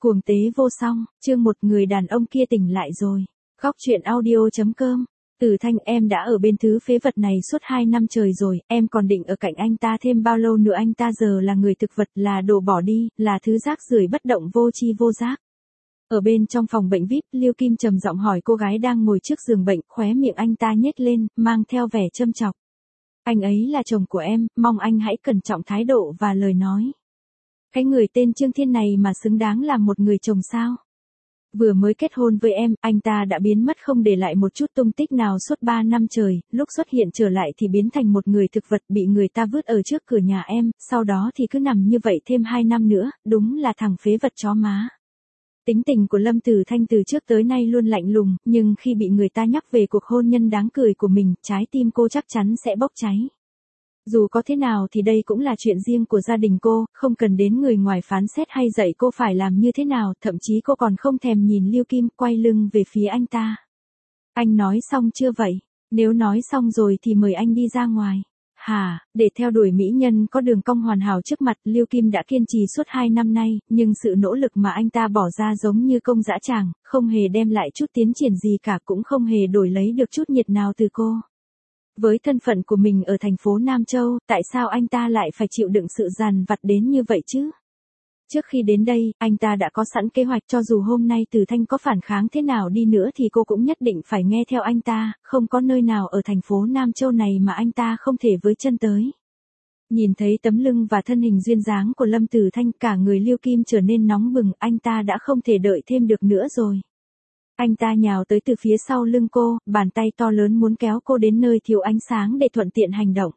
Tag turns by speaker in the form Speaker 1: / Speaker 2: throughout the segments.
Speaker 1: Cuồng tế vô song, chương một người đàn ông kia tỉnh lại rồi. Góc truyện audio.com. Tử Thanh, em đã ở bên thứ phế vật này suốt 2 năm trời rồi, em còn định ở cạnh anh ta thêm bao lâu nữa? Anh ta giờ là người thực vật, là đồ bỏ đi, là thứ rác rưởi bất động vô tri vô giác. Ở bên trong phòng bệnh VIP, Liêu Kim trầm giọng hỏi cô gái đang ngồi trước giường bệnh, khóe miệng anh ta nhếch lên, mang theo vẻ châm chọc. Anh ấy là chồng của em, mong anh hãy cẩn trọng thái độ và lời nói. Cái người tên Trương Thiên này mà xứng đáng làm một người chồng sao? Vừa mới kết hôn với em, anh ta đã biến mất không để lại một chút tung tích nào suốt 3 năm trời, lúc xuất hiện trở lại thì biến thành một người thực vật bị người ta vứt ở trước cửa nhà em, sau đó thì cứ nằm như vậy thêm 2 năm nữa, đúng là thằng phế vật chó má. Tính tình của Lâm Tử Thanh từ trước tới nay luôn lạnh lùng, nhưng khi bị người ta nhắc về cuộc hôn nhân đáng cười của mình, trái tim cô chắc chắn sẽ bốc cháy. Dù có thế nào thì đây cũng là chuyện riêng của gia đình cô, không cần đến người ngoài phán xét hay dạy cô phải làm như thế nào, thậm chí cô còn không thèm nhìn Liêu Kim, quay lưng về phía anh ta. Anh nói xong chưa vậy? Nếu nói xong rồi thì mời anh đi ra ngoài. Hả, để theo đuổi mỹ nhân có đường cong hoàn hảo trước mặt, Liêu Kim đã kiên trì suốt 2 năm nay, nhưng sự nỗ lực mà anh ta bỏ ra giống như công dã tràng, không hề đem lại chút tiến triển gì cả, cũng không hề đổi lấy được chút nhiệt nào từ cô. Với thân phận của mình ở thành phố Nam Châu, tại sao anh ta lại phải chịu đựng sự dằn vặt đến như vậy chứ? Trước khi đến đây, anh ta đã có sẵn kế hoạch, cho dù hôm nay Tử Thanh có phản kháng thế nào đi nữa thì cô cũng nhất định phải nghe theo anh ta, không có nơi nào ở thành phố Nam Châu này mà anh ta không thể với chân tới. Nhìn thấy tấm lưng và thân hình duyên dáng của Lâm Tử Thanh, cả người Liêu Kim trở nên nóng bừng, anh ta đã không thể đợi thêm được nữa rồi. Anh ta nhào tới từ phía sau lưng cô, bàn tay to lớn muốn kéo cô đến nơi thiếu ánh sáng để thuận tiện hành động.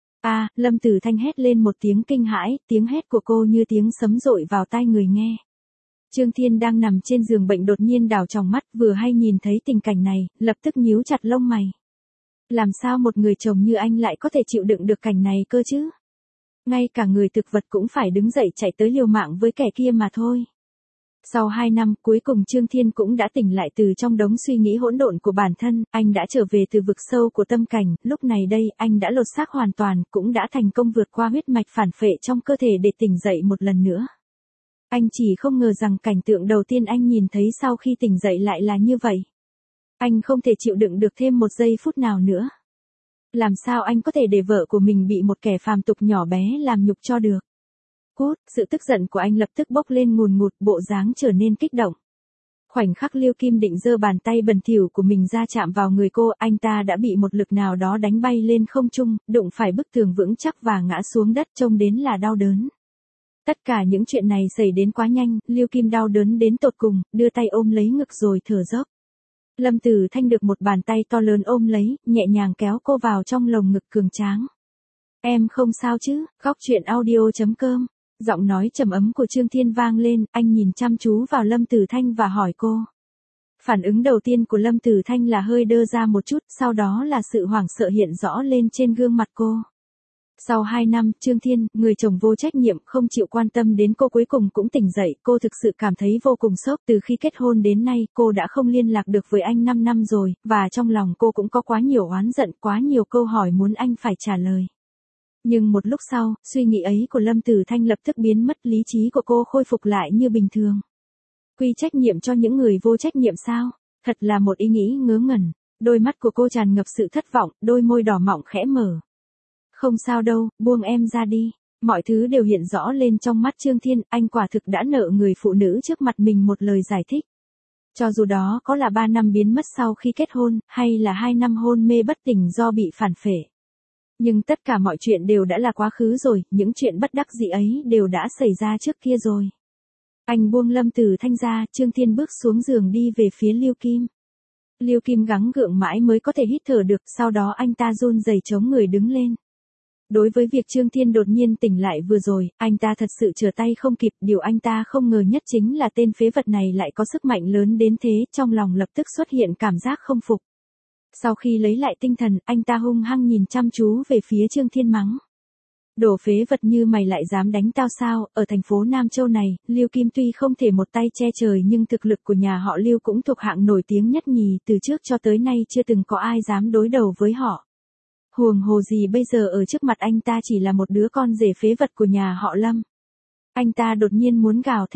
Speaker 1: Lâm Tử Thanh hét lên một tiếng kinh hãi, tiếng hét của cô như tiếng sấm dội vào tai người nghe. Trương Thiên đang nằm trên giường bệnh đột nhiên đảo tròng mắt, vừa hay nhìn thấy tình cảnh này, lập tức nhíu chặt lông mày. Làm sao một người chồng như anh lại có thể chịu đựng được cảnh này cơ chứ? Ngay cả người thực vật cũng phải đứng dậy chạy tới liều mạng với kẻ kia mà thôi. Sau 2 năm, cuối cùng Trương Thiên cũng đã tỉnh lại từ trong đống suy nghĩ hỗn độn của bản thân, anh đã trở về từ vực sâu của tâm cảnh, lúc này đây, anh đã lột xác hoàn toàn, cũng đã thành công vượt qua huyết mạch phản phệ trong cơ thể để tỉnh dậy một lần nữa. Anh chỉ không ngờ rằng cảnh tượng đầu tiên anh nhìn thấy sau khi tỉnh dậy lại là như vậy. Anh không thể chịu đựng được thêm một giây phút nào nữa. Làm sao anh có thể để vợ của mình bị một kẻ phàm tục nhỏ bé làm nhục cho được? Sự tức giận của anh lập tức bốc lên ngùn ngụt, bộ dáng trở nên kích động. Khoảnh khắc Liêu Kim định giơ bàn tay bẩn thỉu của mình ra chạm vào người cô, anh ta đã bị một lực nào đó đánh bay lên không trung, đụng phải bức tường vững chắc và ngã xuống đất, trông đến là đau đớn. Tất cả những chuyện này xảy đến quá nhanh, Liêu Kim đau đớn đến tột cùng, đưa tay ôm lấy ngực rồi thở dốc. Lâm Tử Thanh được một bàn tay to lớn ôm lấy, nhẹ nhàng kéo cô vào trong lồng ngực cường tráng. Em không sao chứ? Góc truyện audio.com. Giọng nói trầm ấm của Trương Thiên vang lên, anh nhìn chăm chú vào Lâm Tử Thanh và hỏi cô. Phản ứng đầu tiên của Lâm Tử Thanh là hơi đơ ra một chút, sau đó là sự hoảng sợ hiện rõ lên trên gương mặt cô. Sau 2 năm, Trương Thiên, người chồng vô trách nhiệm, không chịu quan tâm đến cô, cuối cùng cũng tỉnh dậy, cô thực sự cảm thấy vô cùng sốc. Từ khi kết hôn đến nay, cô đã không liên lạc được với anh 5 năm rồi, và trong lòng cô cũng có quá nhiều oán giận, quá nhiều câu hỏi muốn anh phải trả lời. Nhưng một lúc sau, suy nghĩ ấy của Lâm Tử Thanh lập tức biến mất, lý trí của cô khôi phục lại như bình thường. Quy trách nhiệm cho những người vô trách nhiệm sao? Thật là một ý nghĩ ngớ ngẩn. Đôi mắt của cô tràn ngập sự thất vọng, đôi môi đỏ mọng khẽ mở. Không sao đâu, buông em ra đi. Mọi thứ đều hiện rõ lên trong mắt Trương Thiên, anh quả thực đã nợ người phụ nữ trước mặt mình một lời giải thích. Cho dù đó có là 3 năm biến mất sau khi kết hôn, hay là 2 năm hôn mê bất tỉnh do bị phản phệ. Nhưng tất cả mọi chuyện đều đã là quá khứ rồi, những chuyện bất đắc dĩ ấy đều đã xảy ra trước kia rồi. Anh buông Lâm Tử Thanh ra, Trương Thiên bước xuống giường đi về phía Liêu Kim. Liêu Kim gắng gượng mãi mới có thể hít thở được, sau đó anh ta run rẩy chống người đứng lên. Đối với việc Trương Thiên đột nhiên tỉnh lại vừa rồi, anh ta thật sự trở tay không kịp, điều anh ta không ngờ nhất chính là tên phế vật này lại có sức mạnh lớn đến thế, trong lòng lập tức xuất hiện cảm giác không phục. Sau khi lấy lại tinh thần, anh ta hung hăng nhìn chăm chú về phía Trương Thiên mắng. Đồ phế vật như mày lại dám đánh tao sao? Ở thành phố Nam Châu này, Liêu Kim tuy không thể một tay che trời nhưng thực lực của nhà họ Liêu cũng thuộc hạng nổi tiếng nhất nhì, từ trước cho tới nay chưa từng có ai dám đối đầu với họ. Huống hồ gì bây giờ ở trước mặt anh ta chỉ là một đứa con rể phế vật của nhà họ Lâm. Anh ta đột nhiên muốn gào thét.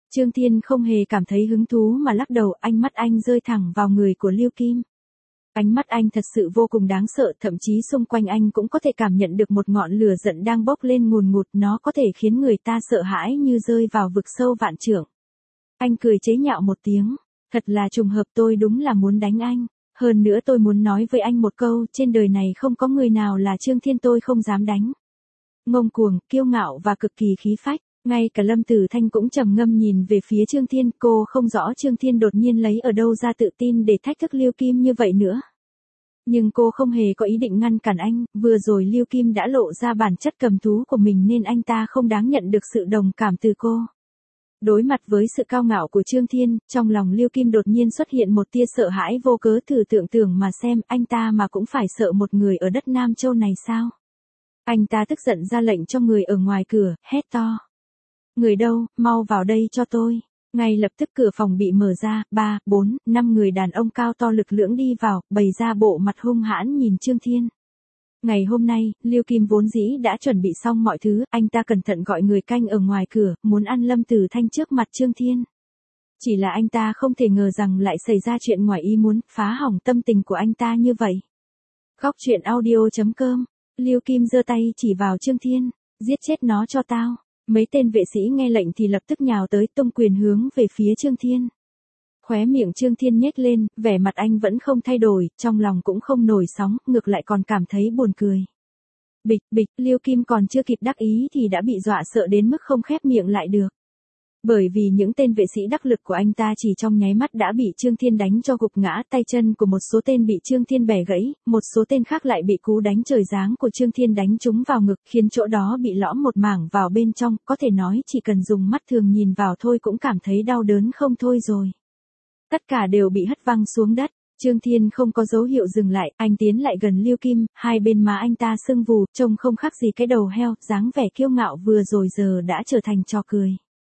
Speaker 1: Trương Thiên không hề cảm thấy hứng thú mà lắc đầu, ánh mắt anh rơi thẳng vào người của Lưu Kim. Ánh mắt anh thật sự vô cùng đáng sợ, thậm chí xung quanh anh cũng có thể cảm nhận được một ngọn lửa giận đang bốc lên ngùn ngụt, nó có thể khiến người ta sợ hãi như rơi vào vực sâu vạn trượng. Anh cười chế nhạo một tiếng, thật là trùng hợp, tôi đúng là muốn đánh anh. Hơn nữa tôi muốn nói với anh một câu, trên đời này không có người nào là Trương Thiên tôi không dám đánh. Ngông cuồng, kiêu ngạo và cực kỳ khí phách. Ngay cả Lâm Tử Thanh cũng trầm ngâm nhìn về phía Trương Thiên, cô không rõ Trương Thiên đột nhiên lấy ở đâu ra tự tin để thách thức Lưu Kim như vậy nữa. Nhưng cô không hề có ý định ngăn cản anh, vừa rồi Lưu Kim đã lộ ra bản chất cầm thú của mình nên anh ta không đáng nhận được sự đồng cảm từ cô. Đối mặt với sự cao ngạo của Trương Thiên, trong lòng Lưu Kim đột nhiên xuất hiện một tia sợ hãi vô cớ, thử tưởng tượng mà xem, anh ta mà cũng phải sợ một người ở đất Nam Châu này sao? Anh ta tức giận ra lệnh cho người ở ngoài cửa, hét to. Người đâu, mau vào đây cho tôi. Ngay lập tức cửa phòng bị mở ra, 3, 4, 5 người đàn ông cao to lực lưỡng đi vào, bày ra bộ mặt hung hãn nhìn Trương Thiên. Ngày hôm nay, Lưu Kim vốn dĩ đã chuẩn bị xong mọi thứ, anh ta cẩn thận gọi người canh ở ngoài cửa, muốn ăn Lâm Tử Thanh trước mặt Trương Thiên. Chỉ là anh ta không thể ngờ rằng lại xảy ra chuyện ngoài ý muốn, phá hỏng tâm tình của anh ta như vậy. Góc truyện audio.com, Lưu Kim giơ tay chỉ vào Trương Thiên, giết chết nó cho tao. Mấy tên vệ sĩ nghe lệnh thì lập tức nhào tới, tung quyền hướng về phía Trương Thiên. Khóe miệng Trương Thiên nhếch lên, vẻ mặt anh vẫn không thay đổi, trong lòng cũng không nổi sóng, ngược lại còn cảm thấy buồn cười. Bịch bịch, Lưu Kim còn chưa kịp đắc ý thì đã bị dọa sợ đến mức không khép miệng lại được. Bởi vì những tên vệ sĩ đắc lực của anh ta chỉ trong nháy mắt đã bị Trương Thiên đánh cho gục ngã, tay chân của một số tên bị Trương Thiên bẻ gãy, một số tên khác lại bị cú đánh trời giáng của Trương Thiên đánh trúng vào ngực, khiến chỗ đó bị lõm một mảng vào bên trong, có thể nói chỉ cần dùng mắt thường nhìn vào thôi cũng cảm thấy đau đớn không thôi rồi. Tất cả đều bị hất văng xuống đất. Trương Thiên không có dấu hiệu dừng lại, anh tiến lại gần Lưu Kim, hai bên má anh ta sưng vù, trông không khác gì cái đầu heo, dáng vẻ kiêu ngạo vừa rồi giờ đã trở thành trò cười.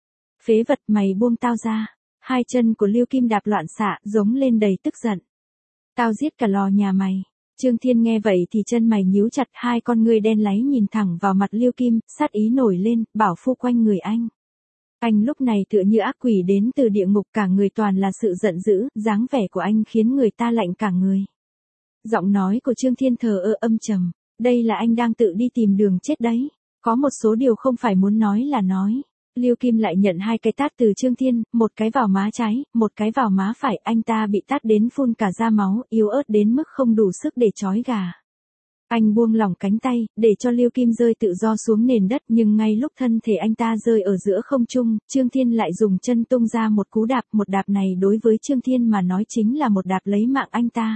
Speaker 1: Phế vật, mày buông tao ra. Hai chân của Lưu Kim đạp loạn xạ, giống lên đầy tức giận. Tao giết cả lò nhà mày. Trương Thiên nghe vậy thì chân mày nhíu chặt, hai con ngươi đen láy nhìn thẳng vào mặt Lưu Kim, sát ý nổi lên, bảo phu quanh người anh. Anh lúc này tựa như ác quỷ đến từ địa ngục, cả người toàn là sự giận dữ, dáng vẻ của anh khiến người ta lạnh cả người. Giọng nói của Trương Thiên thờ ơ âm trầm, đây là anh đang tự đi tìm đường chết đấy. Có một số điều không phải muốn nói là nói. Lưu Kim lại nhận hai cái tát từ Trương Thiên, một cái vào má trái, một cái vào má phải, anh ta bị tát đến phun cả ra máu, yếu ớt đến mức không đủ sức để trói gà. Anh buông lỏng cánh tay, để cho Lưu Kim rơi tự do xuống nền đất, nhưng ngay lúc thân thể anh ta rơi ở giữa không trung, Trương Thiên lại dùng chân tung ra một cú đạp, một đạp này đối với Trương Thiên mà nói chính là một đạp lấy mạng anh ta.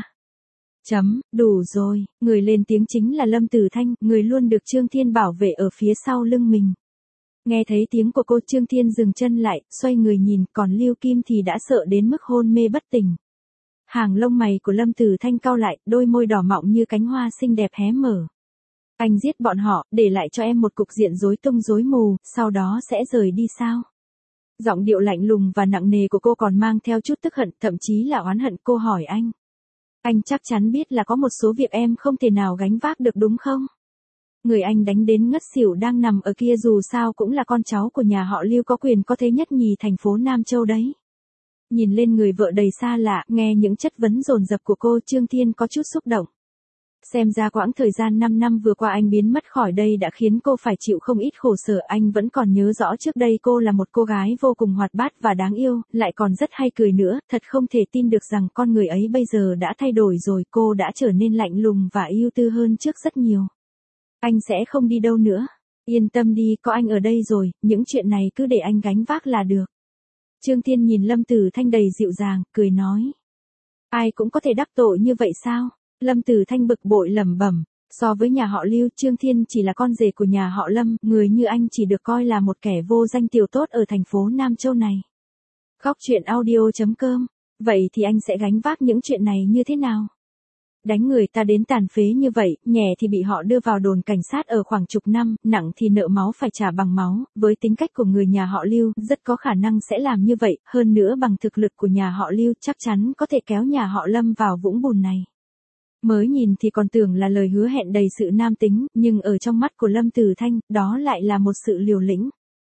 Speaker 1: Đủ rồi, người lên tiếng chính là Lâm Tử Thanh, người luôn được Trương Thiên bảo vệ ở phía sau lưng mình. Nghe thấy tiếng của cô, Trương Thiên dừng chân lại, xoay người nhìn, còn Lưu Kim thì đã sợ đến mức hôn mê bất tỉnh. Hàng lông mày của Lâm Tử Thanh cau lại, đôi môi đỏ mọng như cánh hoa xinh đẹp hé mở. Anh giết bọn họ, để lại cho em một cục diện rối tung rối mù, sau đó sẽ rời đi sao? Giọng điệu lạnh lùng và nặng nề của cô còn mang theo chút tức hận, thậm chí là oán hận. Cô hỏi anh. Anh chắc chắn biết là có một số việc em không thể nào gánh vác được đúng không? Người anh đánh đến ngất xỉu đang nằm ở kia dù sao cũng là con cháu của nhà họ Lưu, có quyền có thế nhất nhì thành phố Nam Châu đấy. Nhìn lên người vợ đầy xa lạ, nghe những chất vấn dồn dập của cô, Trương Thiên có chút xúc động. Xem ra quãng thời gian 5 năm vừa qua anh biến mất khỏi đây đã khiến cô phải chịu không ít khổ sở. Anh vẫn còn nhớ rõ trước đây cô là một cô gái vô cùng hoạt bát và đáng yêu, lại còn rất hay cười nữa, thật không thể tin được rằng con người ấy bây giờ đã thay đổi rồi, cô đã trở nên lạnh lùng và ưu tư hơn trước rất nhiều. Anh sẽ không đi đâu nữa. Yên tâm đi, có anh ở đây rồi, những chuyện này cứ để anh gánh vác là được. Trương Thiên nhìn Lâm Tử Thanh đầy dịu dàng, cười nói. Ai cũng có thể đắc tội như vậy sao? Lâm Tử Thanh bực bội lẩm bẩm. So với nhà họ Lưu, Trương Thiên chỉ là con rể của nhà họ Lâm, người như anh chỉ được coi là một kẻ vô danh tiểu tốt ở thành phố Nam Châu này. Góc truyện audio.com. Vậy thì anh sẽ gánh vác những chuyện này như thế nào? Đánh người ta đến tàn phế như vậy, nhẹ thì bị họ đưa vào đồn cảnh sát ở khoảng chục năm, nặng thì nợ máu phải trả bằng máu, với tính cách của người nhà họ Lưu, rất có khả năng sẽ làm như vậy, hơn nữa bằng thực lực của nhà họ Lưu chắc chắn có thể kéo nhà họ Lâm vào vũng bùn này. Mới nhìn thì còn tưởng là lời hứa hẹn đầy sự nam tính, nhưng ở trong mắt của Lâm Tử Thanh, đó lại là một sự liều lĩnh.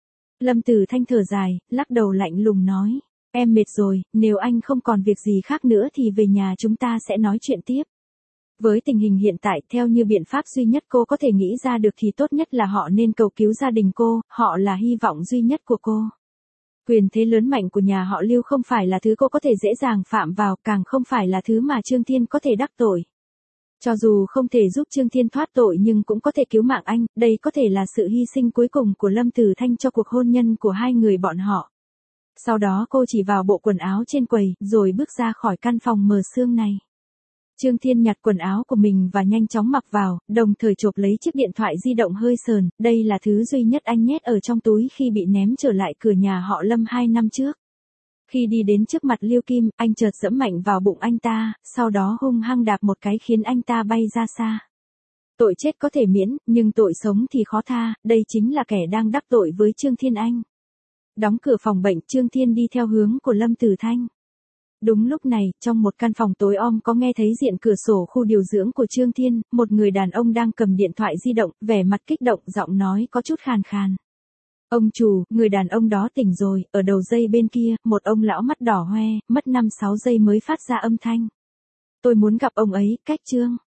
Speaker 1: Lâm Tử Thanh thở dài, lắc đầu lạnh lùng nói. Em mệt rồi, nếu anh không còn việc gì khác nữa thì về nhà chúng ta sẽ nói chuyện tiếp. Với tình hình hiện tại, theo như biện pháp duy nhất cô có thể nghĩ ra được thì tốt nhất là họ nên cầu cứu gia đình cô, họ là hy vọng duy nhất của cô. Quyền thế lớn mạnh của nhà họ Lưu không phải là thứ cô có thể dễ dàng phạm vào, càng không phải là thứ mà Trương Thiên có thể đắc tội. Cho dù không thể giúp Trương Thiên thoát tội nhưng cũng có thể cứu mạng anh, đây có thể là sự hy sinh cuối cùng của Lâm Tử Thanh cho cuộc hôn nhân của hai người bọn họ. Sau đó cô chỉ vào bộ quần áo trên quầy, rồi bước ra khỏi căn phòng mờ sương này. Trương Thiên nhặt quần áo của mình và nhanh chóng mặc vào, đồng thời chộp lấy chiếc điện thoại di động hơi sờn, đây là thứ duy nhất anh nhét ở trong túi khi bị ném trở lại cửa nhà họ Lâm 2 năm trước. Khi đi đến trước mặt Liêu Kim, anh chợt giẫm mạnh vào bụng anh ta, sau đó hung hăng đạp một cái khiến anh ta bay ra xa. Tội chết có thể miễn, nhưng tội sống thì khó tha, đây chính là kẻ đang đắc tội với Trương Thiên Anh. Đóng cửa phòng bệnh, Trương Thiên đi theo hướng của Lâm Tử Thanh. Đúng lúc này, trong một căn phòng tối om có nghe thấy diện cửa sổ khu điều dưỡng của Trương Thiên, một người đàn ông đang cầm điện thoại di động, vẻ mặt kích động, giọng nói có chút khàn khàn. Ông chủ, người đàn ông đó tỉnh rồi, ở đầu dây bên kia, một ông lão mắt đỏ hoe, mất 5-6 giây mới phát ra âm thanh. Tôi muốn gặp ông ấy, cách Trương.